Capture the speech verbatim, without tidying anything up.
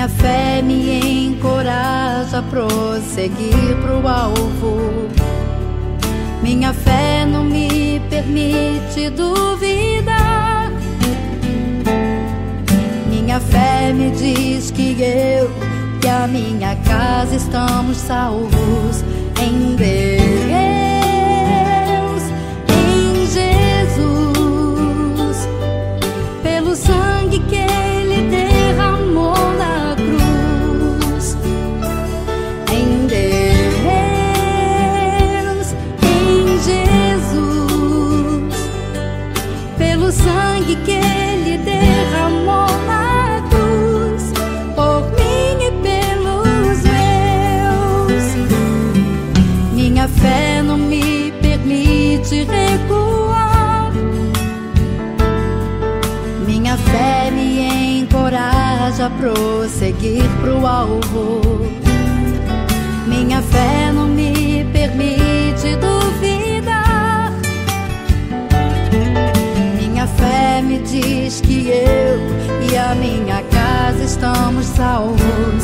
Minha fé me encoraja a prosseguir pro alvo. Minha fé não me permite duvidar. Minha fé me diz que eu e a minha casa estamos salvos em Deus, em Jesus, pelo sangue que Ele derramou na cruz. Em Deus, em Jesus, pelo sangue que Ele derramou na cruz, por mim e pelos meus. Minha fé não me permite recuar. Minha fé me encoraja a prosseguir pro alvo. Minha fé não me permite duvidar. Minha fé me diz que eu e a minha casa estamos salvos